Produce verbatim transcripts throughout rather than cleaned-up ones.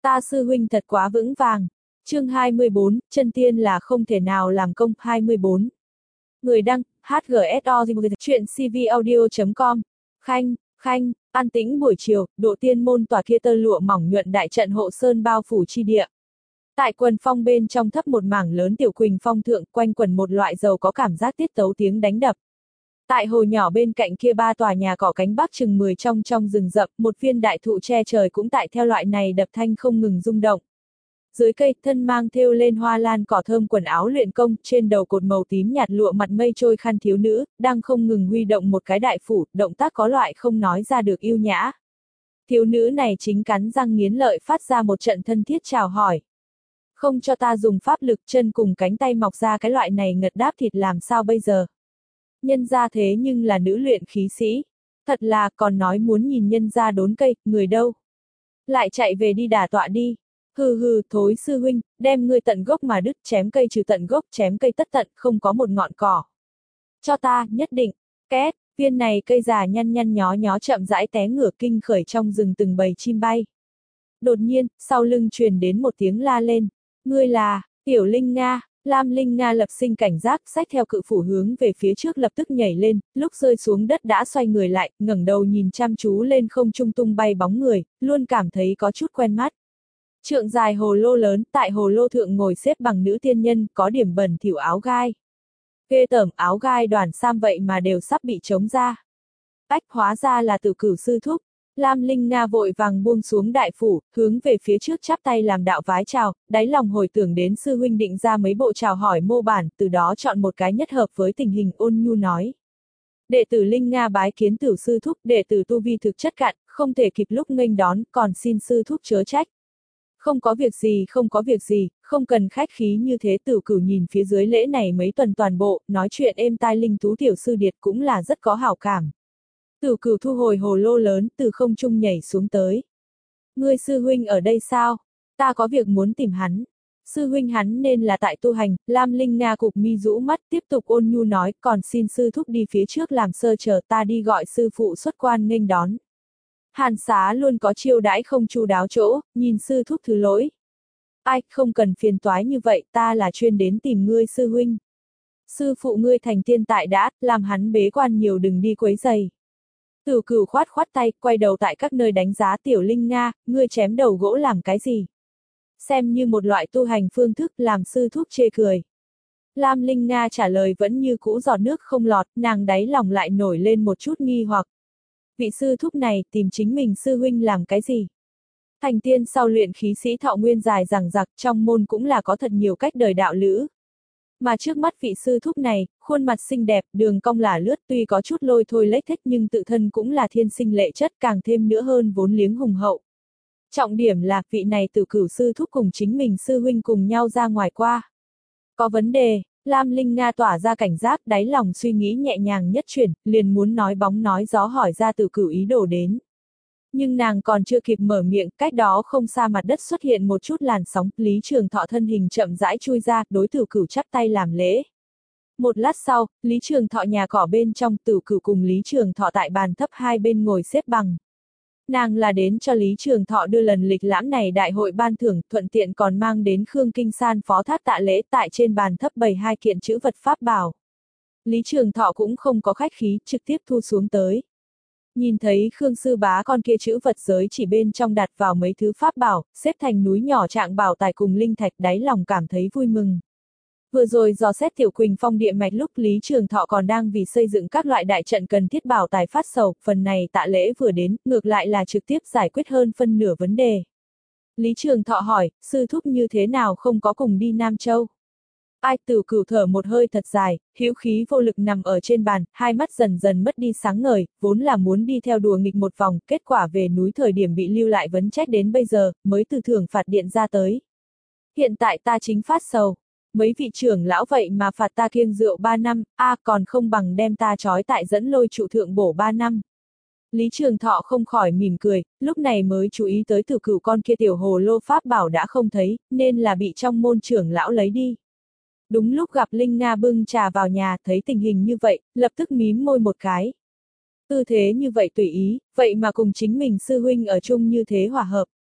Ta sư huynh thật quá vững vàng. Chương hai mươi bốn, chân tiên là không thể nào làm công. hai mươi bốn. Người đăng, hát giê ét o, chuyện cvaudio chấm com. Khanh, khanh, an tĩnh buổi chiều, độ tiên môn tòa kia tơ lụa mỏng nhuận đại trận hộ sơn bao phủ chi địa. Tại quần phong bên trong thấp một mảng lớn tiểu quỳnh phong thượng, quanh quần một loại dầu có cảm giác tiết tấu tiếng đánh đập. Tại hồ nhỏ bên cạnh kia ba tòa nhà cỏ cánh bắc chừng mười trong trong rừng rậm, một viên đại thụ che trời cũng tại theo loại này đập thanh không ngừng rung động. Dưới cây, thân mang thêu lên hoa lan cỏ thơm quần áo luyện công, trên đầu cột màu tím nhạt lụa mặt mây trôi khăn thiếu nữ, đang không ngừng huy động một cái đại phủ, động tác có loại không nói ra được yêu nhã. Thiếu nữ này chính cắn răng nghiến lợi phát ra một trận thân thiết chào hỏi. Không cho ta dùng pháp lực, chân cùng cánh tay mọc ra cái loại này ngật đáp thịt làm sao bây giờ? Nhân gia thế nhưng là nữ luyện khí sĩ. Thật là, còn nói muốn nhìn nhân gia đốn cây, người đâu? Lại chạy về đi đả tọa đi. Hừ hừ, thối sư huynh, đem ngươi tận gốc mà đứt, chém cây trừ tận gốc, chém cây tất tận, không có một ngọn cỏ. Cho ta, nhất định. Két, viên này cây già nhăn nhăn nhó nhó chậm rãi té ngửa kinh khởi trong rừng từng bầy chim bay. Đột nhiên, sau lưng truyền đến một tiếng la lên. Ngươi là, Tiểu Linh Nga. Lam Linh Nga lập sinh cảnh giác, xách theo cự phủ hướng về phía trước lập tức nhảy lên, lúc rơi xuống đất đã xoay người lại, ngẩng đầu nhìn chăm chú lên không trung tung bay bóng người, luôn cảm thấy có chút quen mắt. Trượng dài hồ lô lớn, tại hồ lô thượng ngồi xếp bằng nữ tiên nhân, có điểm bẩn thỉu áo gai. Ghê tởm, áo gai đoàn sam vậy mà đều sắp bị trống ra. Ách, hóa ra là Tử Cửu sư thúc. Lam Linh Nga vội vàng buông xuống đại phủ, hướng về phía trước chắp tay làm đạo vái chào, đáy lòng hồi tưởng đến sư huynh định ra mấy bộ chào hỏi mô bản, từ đó chọn một cái nhất hợp với tình hình, ôn nhu nói. Đệ tử Linh Nga bái kiến Tử sư thúc, đệ tử tu vi thực chất cạn, không thể kịp lúc nghênh đón, còn xin sư thúc chớ trách. Không có việc gì, không có việc gì, không cần khách khí như thế. Tử Cửu nhìn phía dưới lễ này mấy tuần toàn bộ, nói chuyện êm tai Linh Tú tiểu sư điệt cũng là rất có hảo cảm. Tử Cửu thu hồi hồ lô lớn, từ không trung nhảy xuống tới. Ngươi sư huynh ở đây sao? Ta có việc muốn tìm hắn. Sư huynh hắn nên là tại tu hành. Lam Linh Nga cụp mi rũ mắt, tiếp tục ôn nhu nói, còn xin sư thúc đi phía trước làm sơ chờ, ta đi gọi sư phụ xuất quan nghênh đón. Hàn xá luôn có chiêu đãi không chu đáo chỗ, nhìn sư thúc thứ lỗi. Ai, không cần phiền toái như vậy, ta là chuyên đến tìm ngươi sư huynh. Sư phụ ngươi thành tiên tại đã, làm hắn bế quan nhiều đừng đi quấy giày. Tử Cửu khoát khoát tay, quay đầu tại các nơi đánh giá Tiểu Linh Nga, ngươi chém đầu gỗ làm cái gì? Xem như một loại tu hành phương thức, làm sư thúc chê cười. Lam Linh Nga trả lời vẫn như cũ giọt nước không lọt, nàng đáy lòng lại nổi lên một chút nghi hoặc. Vị sư thúc này tìm chính mình sư huynh làm cái gì? Thành tiên sau luyện khí sĩ thọ nguyên dài rằng giặc, trong môn cũng là có thật nhiều cách đời đạo lữ. Mà trước mắt vị sư thúc này, khuôn mặt xinh đẹp, đường cong lả lướt, tuy có chút lôi thôi lếch thếch nhưng tự thân cũng là thiên sinh lệ chất, càng thêm nữa hơn vốn liếng hùng hậu. Trọng điểm là, vị này Tử Cửu sư thúc cùng chính mình sư huynh cùng nhau ra ngoài qua. Có vấn đề. Lam Linh Nga tỏa ra cảnh giác, đáy lòng suy nghĩ nhẹ nhàng nhất chuyển, liền muốn nói bóng nói gió hỏi ra Tử Cửu ý đồ đến. Nhưng nàng còn chưa kịp mở miệng, cách đó không xa mặt đất xuất hiện một chút làn sóng, Lý Trường Thọ thân hình chậm rãi chui ra, đối Tử Cửu chắp tay làm lễ. Một lát sau, Lý Trường Thọ nhà cỏ bên trong, Tử Cửu cùng Lý Trường Thọ tại bàn thấp hai bên ngồi xếp bằng. Nàng là đến cho Lý Trường Thọ đưa lần lịch lãm này đại hội ban thưởng, thuận tiện còn mang đến Khương Kinh San phó thác tạ lễ, tại trên bàn thấp bày hai kiện chữ vật pháp bảo. Lý Trường Thọ cũng không có khách khí, trực tiếp thu xuống tới. Nhìn thấy Khương sư bá con kia chữ vật giới chỉ bên trong đặt vào mấy thứ pháp bảo, xếp thành núi nhỏ trạng bảo tài cùng linh thạch, đáy lòng cảm thấy vui mừng. Vừa rồi dò xét Tiểu Quỳnh Phong địa mạch lúc Lý Trường Thọ còn đang vì xây dựng các loại đại trận cần thiết bảo tài phát sầu, phần này tạ lễ vừa đến, ngược lại là trực tiếp giải quyết hơn phân nửa vấn đề. Lý Trường Thọ hỏi, sư thúc như thế nào không có cùng đi Nam Châu? Ai? Tử Cửu thở một hơi thật dài, hữu khí vô lực nằm ở trên bàn, hai mắt dần dần mất đi sáng ngời, vốn là muốn đi theo đùa nghịch một vòng, kết quả về núi thời điểm bị lưu lại vấn trách đến bây giờ, mới từ thưởng phạt điện ra tới. Hiện tại ta chính phát sầu. Mấy vị trưởng lão vậy mà phạt ta kiêng rượu ba năm, a à, còn không bằng đem ta trói tại dẫn lôi trụ thượng bổ ba năm. Lý Trường Thọ không khỏi mỉm cười, lúc này mới chú ý tới Tử Cửu con kia tiểu hồ lô pháp bảo đã không thấy, nên là bị trong môn trưởng lão lấy đi. Đúng lúc gặp Linh Nga bưng trà vào nhà, thấy tình hình như vậy, lập tức mím môi một cái. Tư thế như vậy tùy ý, vậy mà cùng chính mình sư huynh ở chung như thế hòa hợp.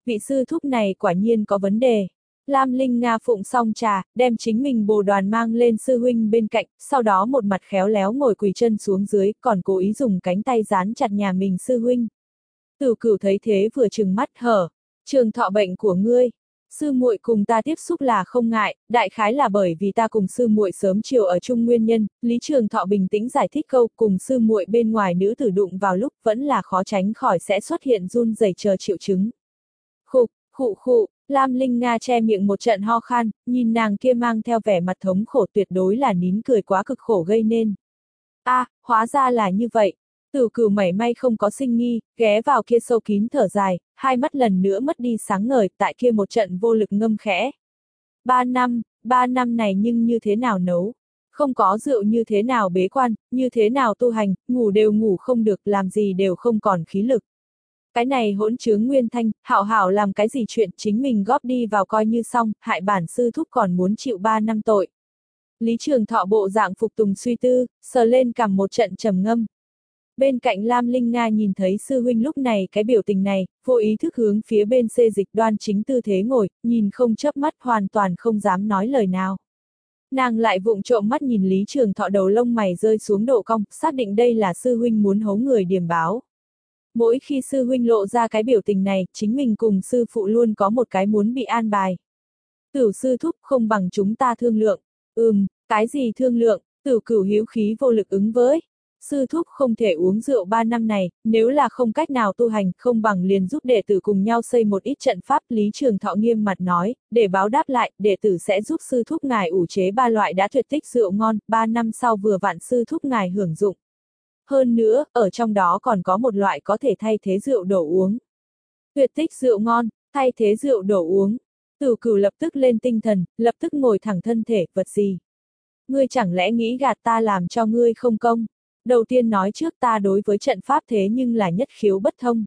vị sư thúc này quả nhiên có vấn đề. Lam Linh Nga phụng xong trà, đem chính mình bồ đoàn mang lên sư huynh bên cạnh, sau đó một mặt khéo léo ngồi quỳ chân xuống dưới, còn cố ý dùng cánh tay dán chặt nhà mình sư huynh. Tửu Cửu thấy thế vừa trừng mắt hở, Trường Thọ bệnh của ngươi, sư muội cùng ta tiếp xúc là không ngại, đại khái là bởi vì ta cùng sư muội sớm chiều ở chung nguyên nhân. Lý Trường Thọ bình tĩnh giải thích câu, cùng sư muội bên ngoài nữ tử đụng vào lúc vẫn là khó tránh khỏi sẽ xuất hiện run rẩy chờ triệu chứng. Khụ, khụ khụ, Lam Linh Nga che miệng một trận ho khan, nhìn nàng kia mang theo vẻ mặt thống khổ tuyệt đối là nín cười quá cực khổ gây nên. A, à, hóa ra là như vậy. Tửu Cửu mảy may không có sinh nghi, ghé vào kia sâu kín thở dài, hai mắt lần nữa mất đi sáng ngời, tại kia một trận vô lực ngâm khẽ. Ba năm, ba năm này nhưng như thế nào nấu? Không có rượu như thế nào bế quan, như thế nào tu hành, ngủ đều ngủ không được, làm gì đều không còn khí lực. Cái này hỗn trướng Nguyên Thanh, hảo hảo làm cái gì chuyện chính mình góp đi vào coi như xong, hại bản sư thúc còn muốn chịu ba năm tội. Lý Trường Thọ bộ dạng phục tùng suy tư, sờ lên cằm một trận trầm ngâm. Bên cạnh Lam Linh Nga nhìn thấy sư huynh lúc này cái biểu tình này, vô ý thức hướng phía bên xê dịch đoan chính tư thế ngồi, nhìn không chớp mắt hoàn toàn không dám nói lời nào. Nàng lại vụng trộm mắt nhìn Lý Trường Thọ đầu lông mày rơi xuống độ cong, xác định đây là sư huynh muốn hấu người điểm báo. Mỗi khi sư huynh lộ ra cái biểu tình này, chính mình cùng sư phụ luôn có một cái muốn bị an bài. Tửu sư thúc không bằng chúng ta thương lượng. Ừm, cái gì thương lượng? Tửu Cửu hiếu khí vô lực ứng với. Sư thúc không thể uống rượu ba năm này, nếu là không cách nào tu hành, không bằng liền giúp đệ tử cùng nhau xây một ít trận pháp. Lý Trường Thọ nghiêm mặt nói, để báo đáp lại, đệ tử sẽ giúp sư thúc ngài ủ chế ba loại đã tuyệt tích rượu ngon, ba năm sau vừa vặn sư thúc ngài hưởng dụng. Hơn nữa, ở trong đó còn có một loại có thể thay thế rượu đổ uống. Tuyệt tích rượu ngon, thay thế rượu đổ uống. Tửu Cửu lập tức lên tinh thần, lập tức ngồi thẳng thân thể, vật gì? Ngươi chẳng lẽ nghĩ gạt ta làm cho ngươi không công? Đầu tiên nói trước ta đối với trận pháp thế nhưng là nhất khiếu bất thông.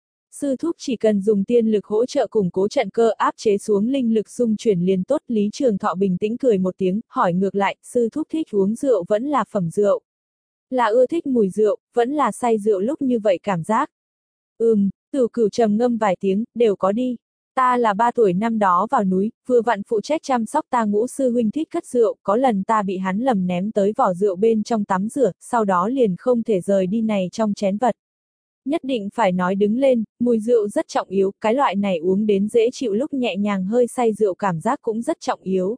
Sư thúc chỉ cần dùng tiên lực hỗ trợ củng cố trận cơ áp chế xuống linh lực xung chuyển liền tốt. Lý Trường Thọ bình tĩnh cười một tiếng, hỏi ngược lại, sư thúc thích uống rượu vẫn là phẩm rượu? Là ưa thích mùi rượu, vẫn là say rượu lúc như vậy cảm giác? Ừm, Tửu Cửu trầm ngâm vài tiếng, đều có đi. Ta là ba tuổi năm đó vào núi, vừa vặn phụ trách chăm sóc ta ngũ sư huynh thích cất rượu, có lần ta bị hắn lầm ném tới vỏ rượu bên trong tắm rửa, sau đó liền không thể rời đi này trong chén vật. Nhất định phải nói đứng lên, mùi rượu rất trọng yếu, cái loại này uống đến dễ chịu lúc nhẹ nhàng hơi say rượu cảm giác cũng rất trọng yếu.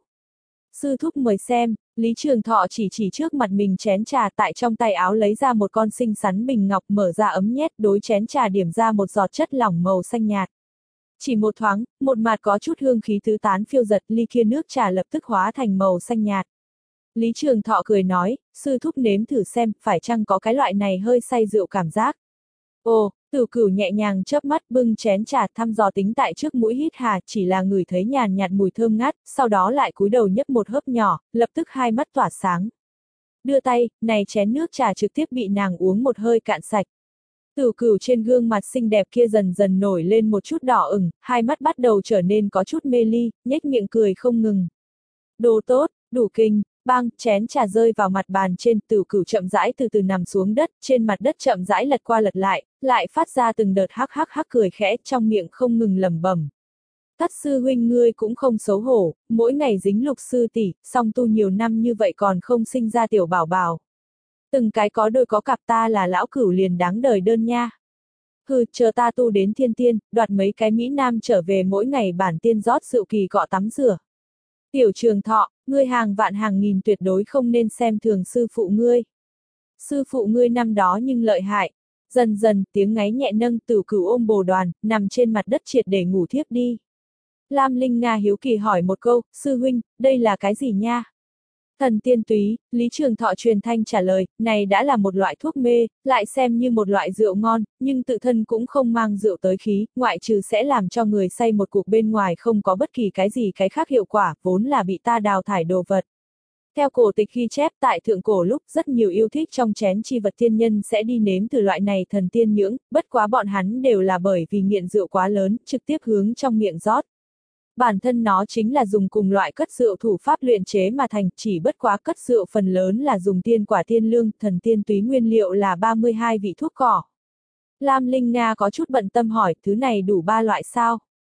Sư thúc mời xem, Lý Trường Thọ chỉ chỉ trước mặt mình chén trà tại trong tay áo lấy ra một con xinh xắn bình ngọc mở ra ấm nhét đối chén trà điểm ra một giọt chất lỏng màu xanh nhạt. Chỉ một thoáng, một mạt có chút hương khí tứ tán phiêu giật ly kia nước trà lập tức hóa thành màu xanh nhạt. Lý Trường Thọ cười nói, sư thúc nếm thử xem, phải chăng có cái loại này hơi say rượu cảm giác. Ồ, Tửu Cửu nhẹ nhàng chớp mắt bưng chén trà thăm dò tính tại trước mũi hít hà, chỉ là ngửi thấy nhàn nhạt mùi thơm ngát, sau đó lại cúi đầu nhấp một hớp nhỏ, lập tức hai mắt tỏa sáng. Đưa tay, này chén nước trà trực tiếp bị nàng uống một hơi cạn sạch. Tửu Cửu trên gương mặt xinh đẹp kia dần dần nổi lên một chút đỏ ửng, hai mắt bắt đầu trở nên có chút mê ly, nhếch miệng cười không ngừng. Đồ tốt, đủ kinh, bang, chén trà rơi vào mặt bàn trên, Tửu Cửu chậm rãi từ từ nằm xuống đất, trên mặt đất chậm rãi lật qua lật lại, lại phát ra từng đợt hắc hắc hắc cười khẽ, trong miệng không ngừng lẩm bẩm. Thất sư huynh ngươi cũng không xấu hổ, mỗi ngày dính Lục sư tỷ, song tu nhiều năm như vậy còn không sinh ra tiểu bảo bảo. Từng cái có đôi có cặp ta là lão cửu liền đáng đời đơn nha. Hừ, chờ ta tu đến thiên tiên, đoạt mấy cái Mỹ Nam trở về mỗi ngày bản tiên rót rượu kỳ cọ tắm rửa. Tiểu Trường Thọ, ngươi hàng vạn hàng nghìn tuyệt đối không nên xem thường sư phụ ngươi. Sư phụ ngươi năm đó nhưng lợi hại. Dần dần, tiếng ngáy nhẹ nâng Tửu Cửu ôm bồ đoàn, nằm trên mặt đất triệt để ngủ thiếp đi. Lam Linh Nga hiếu kỳ hỏi một câu, sư huynh, đây là cái gì nha? Thần tiên túy, Lý Trường Thọ truyền thanh trả lời, này đã là một loại thuốc mê, lại xem như một loại rượu ngon, nhưng tự thân cũng không mang rượu tới khí, ngoại trừ sẽ làm cho người say một cuộc bên ngoài không có bất kỳ cái gì cái khác hiệu quả, vốn là bị ta đào thải đồ vật. Theo cổ tịch ghi chép tại thượng cổ lúc rất nhiều yêu thích trong chén chi vật thiên nhân sẽ đi nếm từ loại này thần tiên nhưỡng, bất quá bọn hắn đều là bởi vì nghiện rượu quá lớn, trực tiếp hướng trong miệng rót. Bản thân nó chính là dùng cùng loại cất rượu thủ pháp luyện chế mà thành, chỉ bất quá cất rượu phần lớn là dùng tiên quả tiên lương, thần tiên túy nguyên liệu là ba mươi hai vị thuốc cỏ. Lam Linh Nga có chút bận tâm hỏi, thứ này đủ ba loại sao?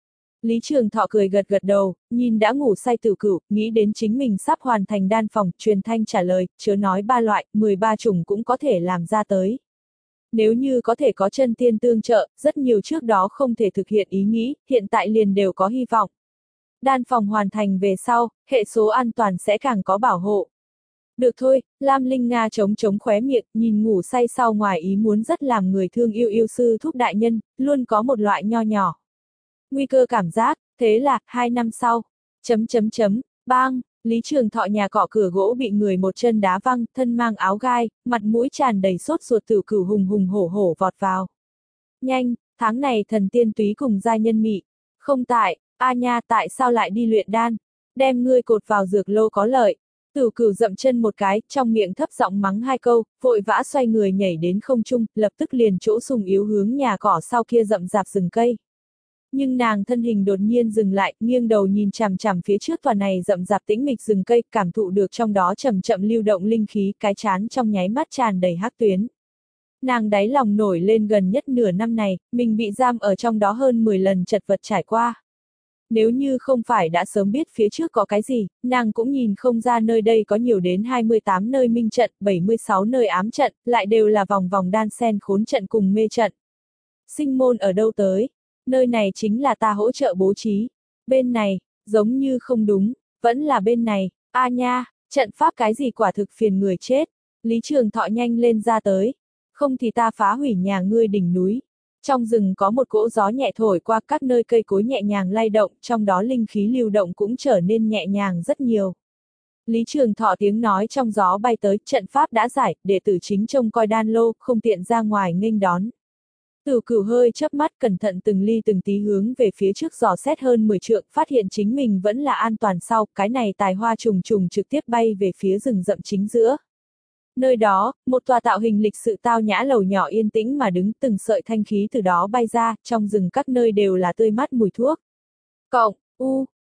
Lý Trường Thọ cười gật gật đầu, nhìn đã ngủ say Tử Cửu, nghĩ đến chính mình sắp hoàn thành đan phòng, truyền thanh trả lời, chớ nói ba loại, mười ba chủng cũng có thể làm ra tới. Nếu như có thể có chân tiên tương trợ, rất nhiều trước đó không thể thực hiện ý nghĩ, hiện tại liền đều có hy vọng. Đan phòng hoàn thành về sau, hệ số an toàn sẽ càng có bảo hộ. Được thôi, Lam Linh Nga chống chống khóe miệng, nhìn ngủ say sau ngoài ý muốn rất làm người thương yêu yêu sư thúc đại nhân, luôn có một loại nho nhỏ nguy cơ cảm giác, thế là, hai năm sau, chấm chấm chấm, bang, Lý Trường Thọ nhà cọ cửa gỗ bị người một chân đá văng, thân mang áo gai, mặt mũi tràn đầy sốt ruột Tử Cửu hùng hùng hổ hổ vọt vào. Nhanh, tháng này thần tiên túy cùng gia nhân mị, không tại, a nha tại sao lại đi luyện đan, đem ngươi cột vào dược lô có lợi. Tử Cửu dậm chân một cái, trong miệng thấp giọng mắng hai câu, vội vã xoay người nhảy đến không trung, lập tức liền chỗ sùng yếu hướng nhà cỏ sau kia rậm rạp rừng cây. Nhưng nàng thân hình đột nhiên dừng lại, nghiêng đầu nhìn chằm chằm phía trước tòa này rậm rạp tĩnh mịch rừng cây, cảm thụ được trong đó chậm chậm lưu động linh khí, cái chán trong nháy mắt tràn đầy hắc tuyến. Nàng đáy lòng nổi lên gần nhất nửa năm này, mình bị giam ở trong đó hơn mười lần chật vật trải qua. Nếu như không phải đã sớm biết phía trước có cái gì, nàng cũng nhìn không ra nơi đây có nhiều đến hai mươi tám nơi minh trận, bảy mươi sáu nơi ám trận, lại đều là vòng vòng đan sen khốn trận cùng mê trận. Sinh môn ở đâu tới? Nơi này chính là ta hỗ trợ bố trí. Bên này, giống như không đúng, vẫn là bên này, a à nha, trận pháp cái gì quả thực phiền người chết. Lý Trường Thọ nhanh lên ra tới. Không thì ta phá hủy nhà ngươi đỉnh núi. Trong rừng có một cỗ gió nhẹ thổi qua, các nơi cây cối nhẹ nhàng lay động, trong đó linh khí lưu động cũng trở nên nhẹ nhàng rất nhiều. Lý Trường Thọ tiếng nói trong gió bay tới, trận pháp đã giải, đệ tử chính trông coi đan lô, không tiện ra ngoài nghênh đón. Tử Cửu hơi chớp mắt cẩn thận từng ly từng tí hướng về phía trước dò xét hơn mười trượng, phát hiện chính mình vẫn là an toàn sau, cái này tài hoa trùng trùng trực tiếp bay về phía rừng rậm chính giữa. Nơi đó, một tòa tạo hình lịch sự tao nhã lầu nhỏ yên tĩnh mà đứng, từng sợi thanh khí từ đó bay ra, trong rừng các nơi đều là tươi mát mùi thuốc. Cộng, u,